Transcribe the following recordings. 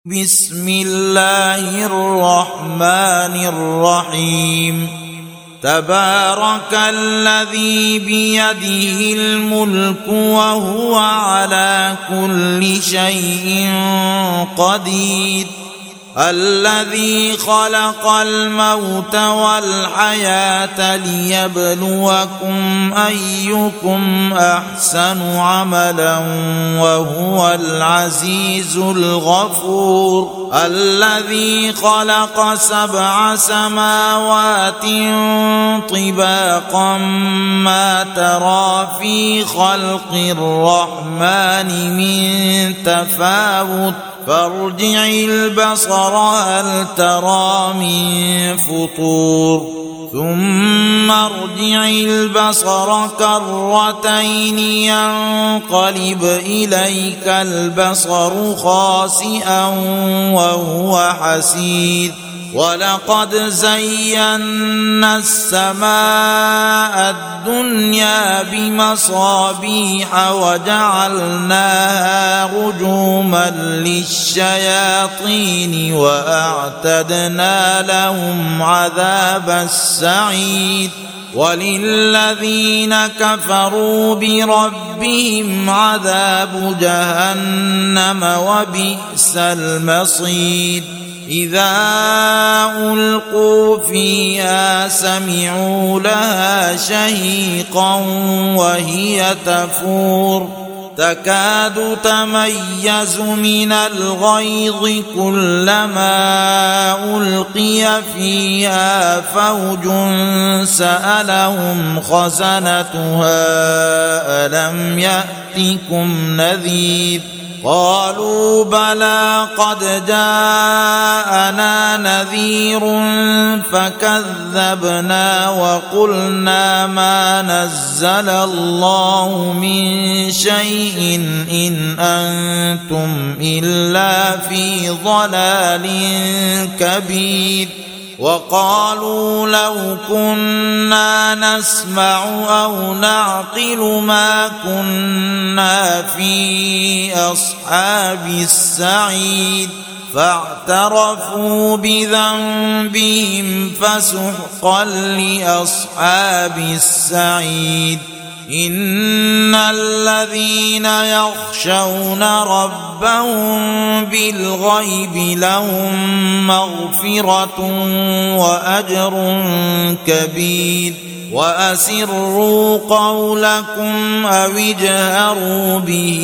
بسم الله الرحمن الرحيم تبارك الذي بيده الملك وهو على كل شيء قدير الذي خلق الموت والحياة ليبلوكم أيكم أحسن عملا وهو العزيز الغفور الذي خلق 7 سماوات طباقا ما ترى في خلق الرحمن من تفاوت فارجع البصر هل ترى من فطور ثم ارجع البصر كرتين ينقلب إليك البصر خاسئا وهو حسير ولقد زينا السماء الدنيا بمصابيح وجعلناها رجوما للشياطين وأعتدنا لهم عذاب السعير وللذين كفروا بربهم عذاب جهنم وبئس المصير إذا ألقوا فيها سمعوا لها شهيقا وهي تفور تكاد تميز من الغيظ كلما ألقي فيها فوج سألهم خزنتها ألم يأتكم نذير قالوا بلى قد جاءنا نذير فكذبنا وقلنا ما نزل الله من شيء إن أنتم إلا في ضلال كبير وقالوا لو كنا نسمع أو نعقل ما كنا في أصحاب السعير فاعترفوا بذنبهم فسحقا لأصحاب السعير إن الذين يخشون ربهم بالغيب لهم مغفرة وأجر كبير وأسروا قولكم أو اجهروا به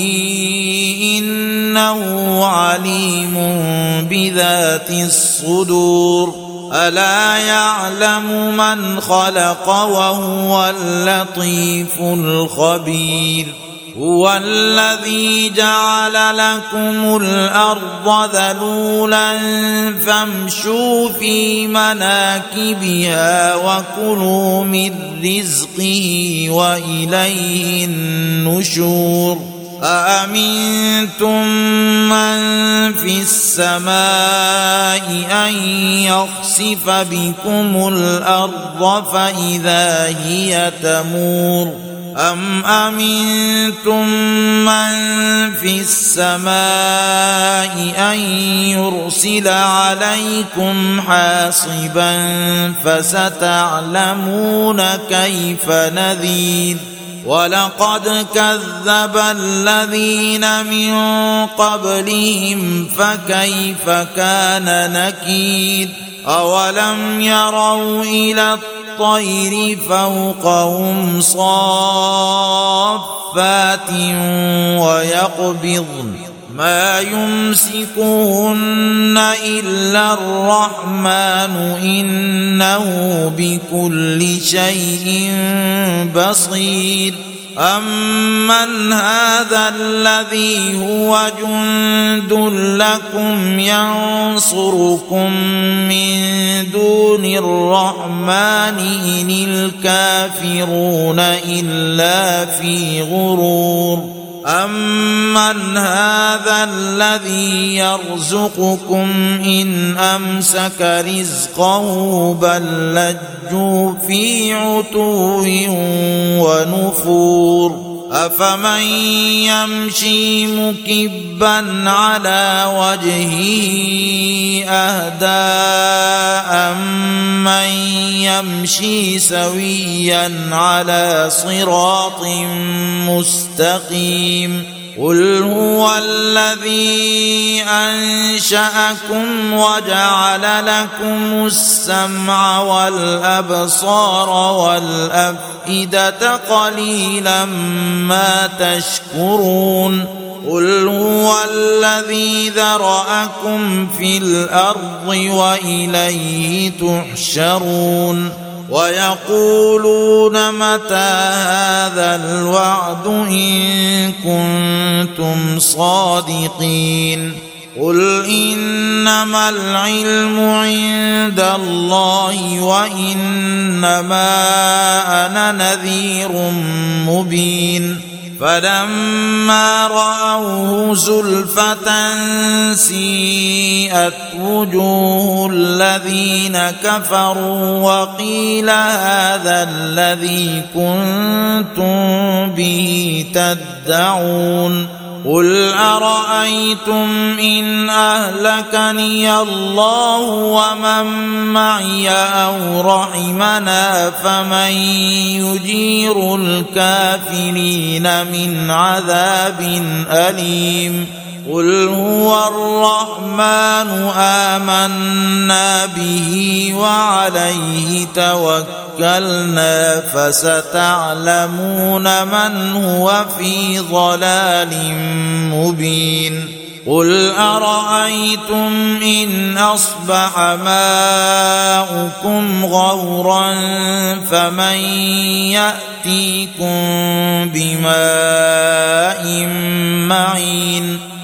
إنه عليم بذات الصدور ألا يعلم من خلق وهو اللطيف الخبير هو الذي جعل لكم الأرض ذلولا فامشوا في مناكبها وكلوا من رزقه وإليه النشور أأمنتم من في السماء أن يخسف بكم الأرض فإذا هي تمور أم أمنتم من في السماء أن يرسل عليكم حاصبا فستعلمون كيف نذير ولقد كذب الذين من قبلهم فكيف كان نكير أولم يروا إلى الطير فوقهم صافات ويقبضن ما يمسكهن إلا الرحمن إنه بكل شيء بصير أمن هذا الذي هو جند لكم ينصركم من دون الرحمن إن الكافرون إلا في غرور أمن هذا الذي يرزقكم إن أمسك رزقه بل لجوا في عتو ونفور أفمن يمشي مكبا على وجهه أهدى أمن يمشي سويا على صراط مستقيم قل هو الذي أنشأكم وجعل لكم السمع والأبصار والأفئدة قليلا ما تشكرون قل هو الذي ذرأكم في الأرض وإليه تحشرون ويقولون متى هذا الوعد إن كنتم صادقين قل إنما العلم عند الله وإنما أنا نذير مبين فلما رأوه زلفة سيئت وجوه الذين كفروا وقيل هذا الذي كنتم به تدعون قل أرأيتم إن أهلكني الله ومن معي أو رحمنا فمن يجير الكافرين من عذاب أليم قل هو الرحمن آمنا به وعليه توكلنا فستعلمون من هو في ضلال مبين قل أرأيتم إن أصبح ماؤكم غورا فمن يأتيكم بماء معين